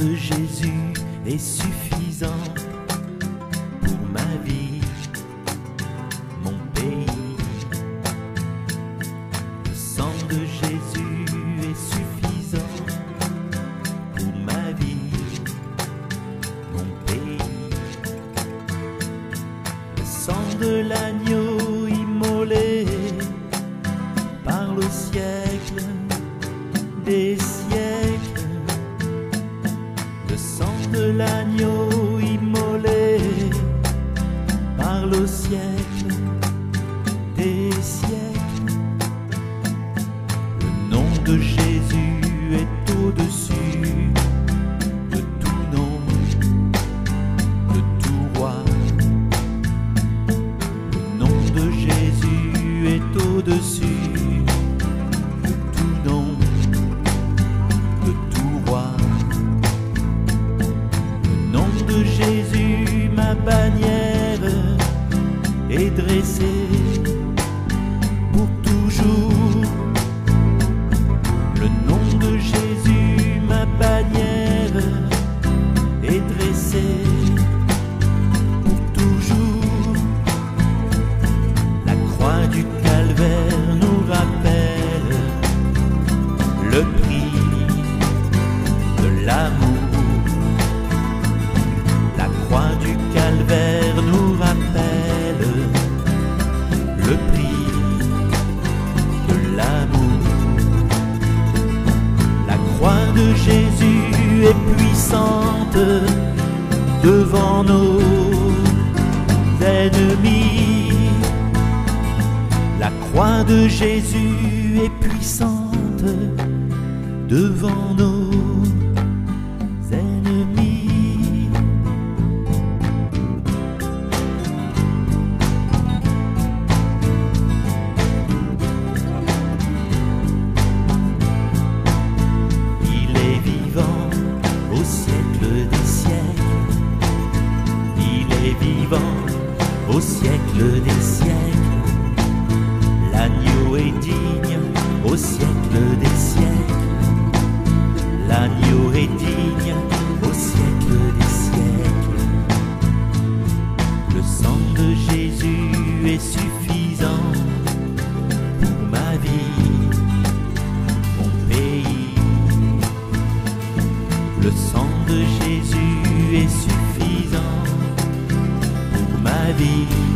de Jésus est suffisant pour ma vie, mon pays. Le sang de Jésus est suffisant pour ma vie, mon pays. Le sang de l'agneau immolé par le siècle des siècles. Le sang de l'agneau immolé par le siècle des siècles. Le nom de Jésus est au-dessus de tout nom, de tout roi. Le nom de Jésus est au-dessus de tout nom, de tout roi. De Jésus, ma bannière est dressée pour toujours. Le nom de Jésus, ma bannière est dressée pour toujours. La croix du calvaire nous rappelle le prix de l'amour. La croix du calvaire nous rappelle le prix de l'amour. La croix de Jésus est puissante devant nos ennemis. La croix de Jésus est puissante devant nos ennemis. Au siècle des siècles, il est vivant au siècle des siècles. L'agneau est digne au siècle des siècles. L'agneau est digne au siècle des siècles. Le sang de Jésus est suffisant pour ma vie, mon pays. Le sang de Jésus est suffisant pour ma vie.